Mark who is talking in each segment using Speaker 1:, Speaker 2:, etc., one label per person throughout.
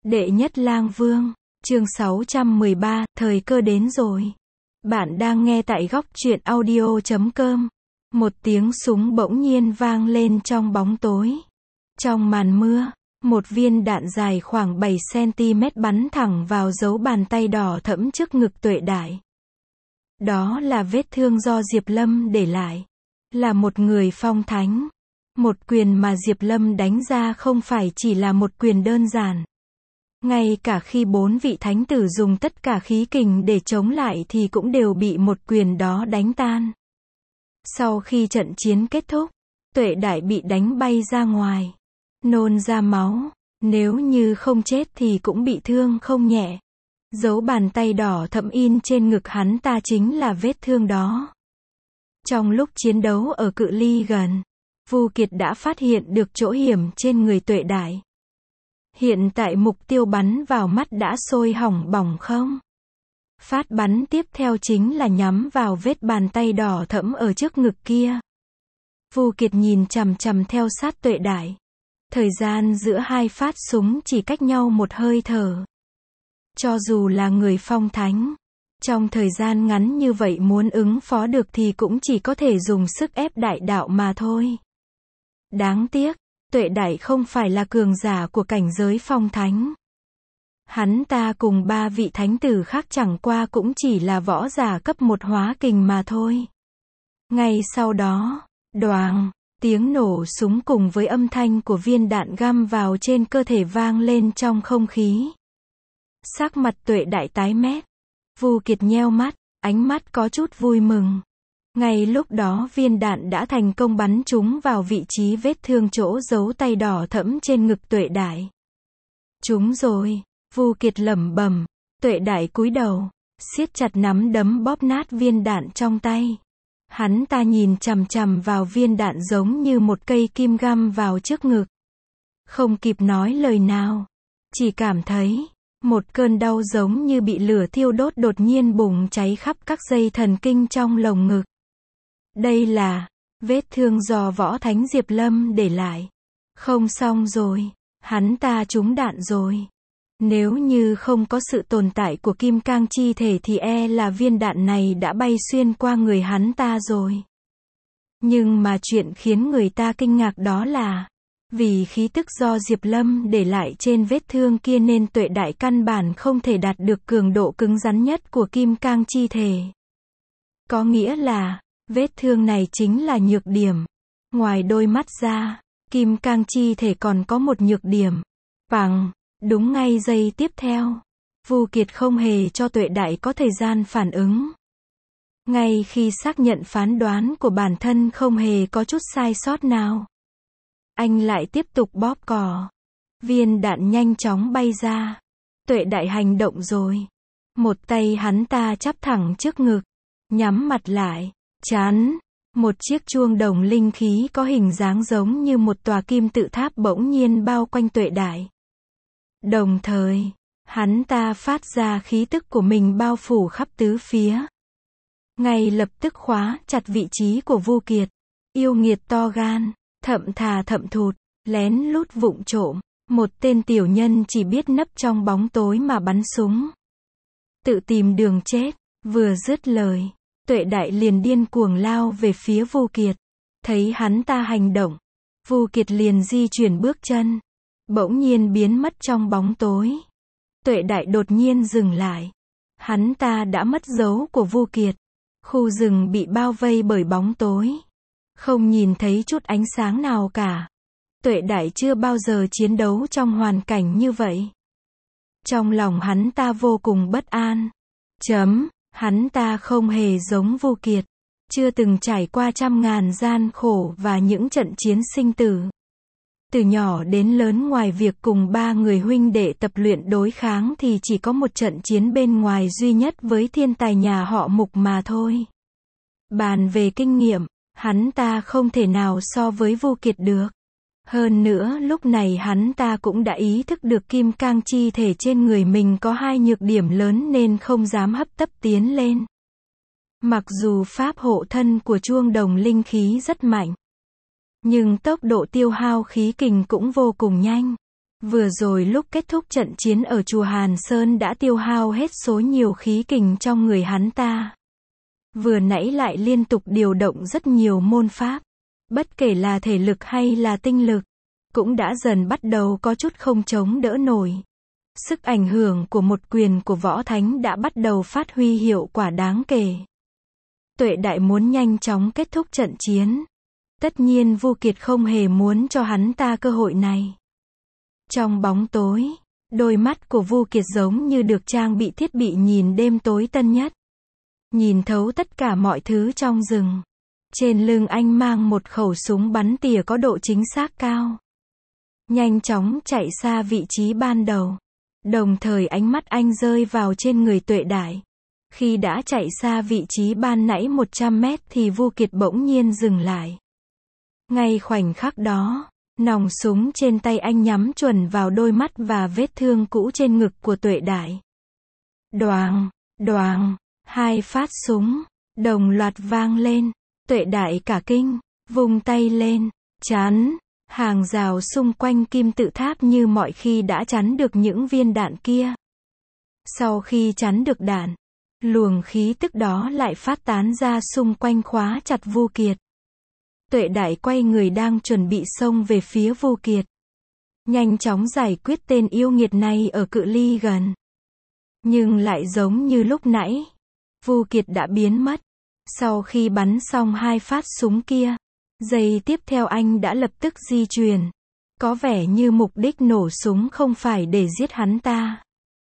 Speaker 1: Đệ nhất lang vương, chương 613, thời cơ đến rồi. Bạn đang nghe tại góc truyện audio.com. Một tiếng súng bỗng nhiên vang lên trong bóng tối. Trong màn mưa, một viên đạn dài khoảng 7 cm bắn thẳng vào dấu bàn tay đỏ thẫm trước ngực Tuệ Đại. Đó là vết thương do Diệp Lâm để lại. Là một người phong thánh. Một quyền mà Diệp Lâm đánh ra không phải chỉ là một quyền đơn giản. Ngay cả khi 4 vị thánh tử dùng tất cả khí kình để chống lại thì cũng đều bị một quyền đó đánh tan. Sau khi trận chiến kết thúc, Tuệ Đại bị đánh bay ra ngoài, nôn ra máu, nếu như không chết thì cũng bị thương không nhẹ. Dấu bàn tay đỏ thẫm in trên ngực hắn ta chính là vết thương đó. Trong lúc chiến đấu ở cự ly gần, Vu Kiệt đã phát hiện được chỗ hiểm trên người Tuệ Đại. Hiện tại mục tiêu bắn vào mắt đã sôi hỏng bỏng không? Phát bắn tiếp theo chính là nhắm vào vết bàn tay đỏ thẫm ở trước ngực kia. Vu Kiệt nhìn chằm chằm theo sát Tuệ Đại. Thời gian giữa hai phát súng chỉ cách nhau một hơi thở. Cho dù là người phong thánh, trong thời gian ngắn như vậy muốn ứng phó được thì cũng chỉ có thể dùng sức ép đại đạo mà thôi. Đáng tiếc, Tuệ Đại không phải là cường giả của cảnh giới phong thánh. Hắn ta cùng 3 vị thánh tử khác chẳng qua cũng chỉ là võ giả cấp 1 hóa kình mà thôi. Ngay sau đó, đoàng, tiếng nổ súng cùng với âm thanh của viên đạn găm vào trên cơ thể vang lên trong không khí. Sắc mặt Tuệ Đại tái mét. Vu Kiệt nheo mắt, ánh mắt có chút vui mừng. Ngay lúc đó viên đạn đã thành công bắn trúng vào vị trí vết thương chỗ dấu tay đỏ thẫm trên ngực Tuệ Đại. Trúng rồi, Vu Kiệt lẩm bẩm. Tuệ Đại cúi đầu, siết chặt nắm đấm bóp nát viên đạn trong tay. Hắn ta nhìn chằm chằm vào viên đạn giống như một cây kim găm vào trước ngực. Không kịp nói lời nào, chỉ cảm thấy một cơn đau giống như bị lửa thiêu đốt đột nhiên bùng cháy khắp các dây thần kinh trong lồng ngực. Đây là vết thương do võ thánh Diệp Lâm để lại. Không xong rồi, hắn ta trúng đạn rồi. Nếu như không có sự tồn tại của kim cang chi thể thì là viên đạn này đã bay xuyên qua người hắn ta rồi. Nhưng mà chuyện khiến người ta kinh ngạc đó là, vì khí tức do Diệp Lâm để lại trên vết thương kia nên Tuệ Đại căn bản không thể đạt được cường độ cứng rắn nhất của kim cang chi thể. Có nghĩa là, vết thương này chính là nhược điểm. Ngoài đôi mắt ra, kim cang chi thể còn có một nhược điểm. Bằng, đúng ngay giây tiếp theo, Vu Kiệt không hề cho Tuệ Đại có thời gian phản ứng. Ngay khi xác nhận phán đoán của bản thân không hề có chút sai sót nào, anh lại tiếp tục bóp cò. Viên đạn nhanh chóng bay ra. Tuệ Đại hành động rồi. Một tay hắn ta chắp thẳng trước ngực, nhắm mặt lại, chán. Một chiếc chuông đồng linh khí có hình dáng giống như một tòa kim tự tháp bỗng nhiên bao quanh Tuệ Đại. Đồng thời, hắn ta phát ra khí tức của mình bao phủ khắp tứ phía. Ngay lập tức khóa chặt vị trí của Vu Kiệt. Yêu nghiệt to gan, thậm thà thậm thụt, lén lút vụng trộm. Một tên tiểu nhân chỉ biết nấp trong bóng tối mà bắn súng. Tự tìm đường chết. Vừa dứt lời, Tuệ Đại liền điên cuồng lao về phía Vu Kiệt. Thấy hắn ta hành động, Vu Kiệt liền di chuyển bước chân, bỗng nhiên biến mất trong bóng tối. Tuệ Đại đột nhiên dừng lại. Hắn ta đã mất dấu của Vu Kiệt. Khu rừng bị bao vây bởi bóng tối, không nhìn thấy chút ánh sáng nào cả. Tuệ Đại chưa bao giờ chiến đấu trong hoàn cảnh như vậy. Trong lòng hắn ta vô cùng bất an. Hắn ta không hề giống Vu Kiệt, chưa từng trải qua trăm ngàn gian khổ và những trận chiến sinh tử. Từ nhỏ đến lớn ngoài việc cùng 3 người huynh đệ tập luyện đối kháng thì chỉ có một trận chiến bên ngoài duy nhất với thiên tài nhà họ Mục mà thôi. Bàn về kinh nghiệm, hắn ta không thể nào so với Vu Kiệt được. Hơn nữa lúc này hắn ta cũng đã ý thức được kim cang chi thể trên người mình có 2 nhược điểm lớn nên không dám hấp tấp tiến lên. Mặc dù pháp hộ thân của chuông đồng linh khí rất mạnh, nhưng tốc độ tiêu hao khí kình cũng vô cùng nhanh. Vừa rồi lúc kết thúc trận chiến ở chùa Hàn Sơn đã tiêu hao hết số nhiều khí kình trong người hắn ta. Vừa nãy lại liên tục điều động rất nhiều môn pháp. Bất kể là thể lực hay là tinh lực, cũng đã dần bắt đầu có chút không chống đỡ nổi. Sức ảnh hưởng của một quyền của võ thánh đã bắt đầu phát huy hiệu quả đáng kể. Tuệ Đại muốn nhanh chóng kết thúc trận chiến. Tất nhiên Vu Kiệt không hề muốn cho hắn ta cơ hội này. Trong bóng tối, đôi mắt của Vu Kiệt giống như được trang bị thiết bị nhìn đêm tối tân nhất. Nhìn thấu tất cả mọi thứ trong rừng. Trên lưng anh mang một khẩu súng bắn tỉa có độ chính xác cao. Nhanh chóng chạy xa vị trí ban đầu. Đồng thời ánh mắt anh rơi vào trên người Tuệ Đại. Khi đã chạy xa vị trí ban nãy 100 mét thì Vu Kiệt bỗng nhiên dừng lại. Ngay khoảnh khắc đó, nòng súng trên tay anh nhắm chuẩn vào đôi mắt và vết thương cũ trên ngực của Tuệ Đại. Đoàng, đoàng, hai phát súng, đồng loạt vang lên. Tuệ Đại cả kinh, vung tay lên, chắn. Hàng rào xung quanh kim tự tháp như mọi khi đã chắn được những viên đạn kia. Sau khi chắn được đạn, luồng khí tức đó lại phát tán ra xung quanh khóa chặt Vu Kiệt. Tuệ Đại quay người đang chuẩn bị xông về phía Vu Kiệt. Nhanh chóng giải quyết tên yêu nghiệt này ở cự ly gần. Nhưng lại giống như lúc nãy, Vu Kiệt đã biến mất. Sau khi bắn xong hai phát súng kia, giây tiếp theo anh đã lập tức di chuyển. Có vẻ như mục đích nổ súng không phải để giết hắn ta.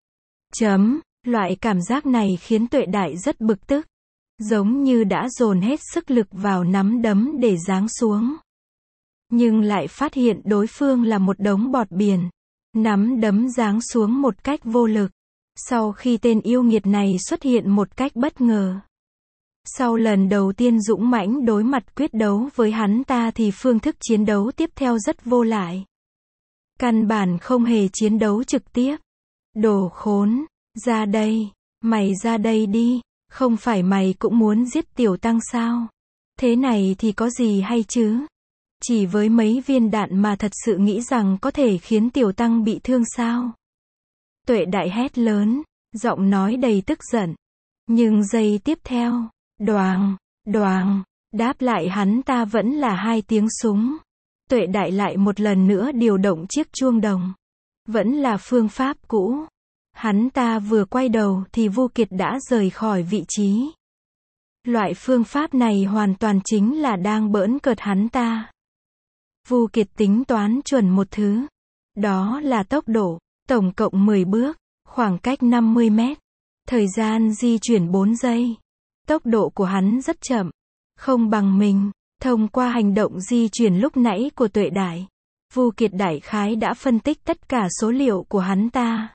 Speaker 1: Loại cảm giác này khiến Tuệ Đại rất bực tức. Giống như đã dồn hết sức lực vào nắm đấm để giáng xuống. Nhưng lại phát hiện đối phương là một đống bọt biển. Nắm đấm giáng xuống một cách vô lực. Sau khi tên yêu nghiệt này xuất hiện một cách bất ngờ. Sau lần đầu tiên dũng mãnh đối mặt quyết đấu với hắn ta thì phương thức chiến đấu tiếp theo rất vô lại. Căn bản không hề chiến đấu trực tiếp. Đồ khốn, ra đây, mày ra đây đi, không phải mày cũng muốn giết Tiểu Tăng sao? Thế này thì có gì hay chứ? Chỉ với mấy viên đạn mà thật sự nghĩ rằng có thể khiến Tiểu Tăng bị thương sao? Tuệ Đại hét lớn, giọng nói đầy tức giận. Nhưng giây tiếp theo, đoàng, đoàng, đáp lại hắn ta vẫn là hai tiếng súng. Tuệ Đại lại một lần nữa điều động chiếc chuông đồng. Vẫn là phương pháp cũ. Hắn ta vừa quay đầu thì Vu Kiệt đã rời khỏi vị trí. Loại phương pháp này hoàn toàn chính là đang bỡn cợt hắn ta. Vu Kiệt tính toán chuẩn một thứ. Đó là tốc độ, tổng cộng 10 bước, khoảng cách 50 mét. Thời gian di chuyển 4 giây. Tốc độ của hắn rất chậm, không bằng mình. Thông qua hành động di chuyển lúc nãy của Tuệ Đại, Vu Kiệt đại khái đã phân tích tất cả số liệu của hắn ta.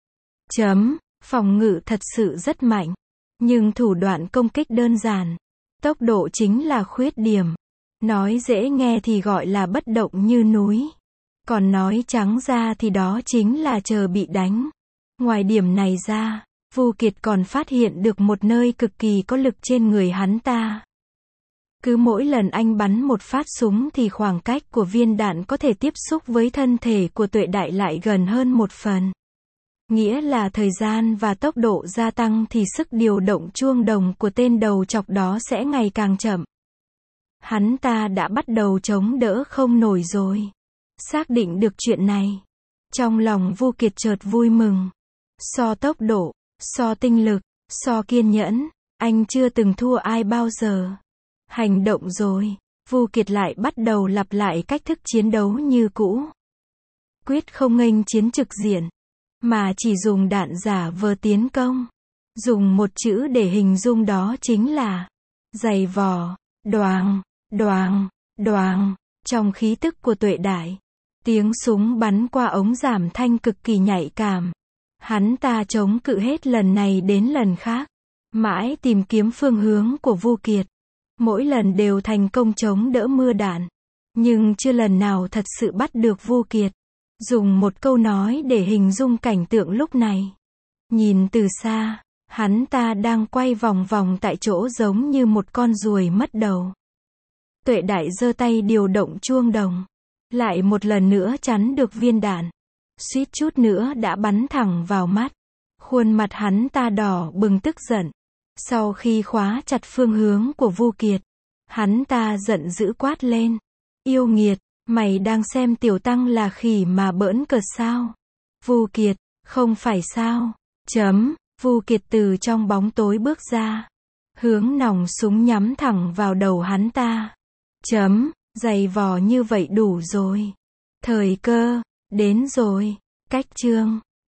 Speaker 1: Phòng ngự thật sự rất mạnh, nhưng thủ đoạn công kích đơn giản. Tốc độ chính là khuyết điểm. Nói dễ nghe thì gọi là bất động như núi. Còn nói trắng ra thì đó chính là chờ bị đánh. Ngoài điểm này ra, Vu Kiệt còn phát hiện được một nơi cực kỳ có lực trên người hắn ta. Cứ mỗi lần anh bắn một phát súng thì khoảng cách của viên đạn có thể tiếp xúc với thân thể của Tuệ Đại lại gần hơn một phần. Nghĩa là thời gian và tốc độ gia tăng thì sức điều động chuông đồng của tên đầu chọc đó sẽ ngày càng chậm. Hắn ta đã bắt đầu chống đỡ không nổi rồi. Xác định được chuyện này, trong lòng Vu Kiệt chợt vui mừng. So tốc độ, so tinh lực, so kiên nhẫn, anh chưa từng thua ai bao giờ. Hành động rồi, Vu Kiệt lại bắt đầu lặp lại cách thức chiến đấu như cũ. Quyết không nghênh chiến trực diện, mà chỉ dùng đạn giả vờ tiến công. Dùng một chữ để hình dung đó chính là giày vò. Đoàng, đoàng, đoàng. Trong khí tức của Tuệ Đại, tiếng súng bắn qua ống giảm thanh cực kỳ nhạy cảm. Hắn ta chống cự hết lần này đến lần khác, mãi tìm kiếm phương hướng của Vu Kiệt. Mỗi lần đều thành công chống đỡ mưa đạn, nhưng chưa lần nào thật sự bắt được Vu Kiệt. Dùng một câu nói để hình dung cảnh tượng lúc này. Nhìn từ xa, hắn ta đang quay vòng vòng tại chỗ giống như một con ruồi mất đầu. Tuệ Đại giơ tay điều động chuông đồng, lại một lần nữa chắn được viên đạn. suýt chút nữa đã bắn thẳng vào mắt. Khuôn mặt hắn ta đỏ bừng tức giận. Sau khi khóa chặt phương hướng của Vu Kiệt, hắn ta giận dữ quát lên. Yêu nghiệt, mày đang xem tiểu tăng là khỉ mà bỡn cợt sao? Vu Kiệt, không phải sao? Vu Kiệt từ trong bóng tối bước ra, hướng nòng súng nhắm thẳng vào đầu hắn ta. Giày vò như vậy đủ rồi. Thời cơ, đến rồi. Cách chương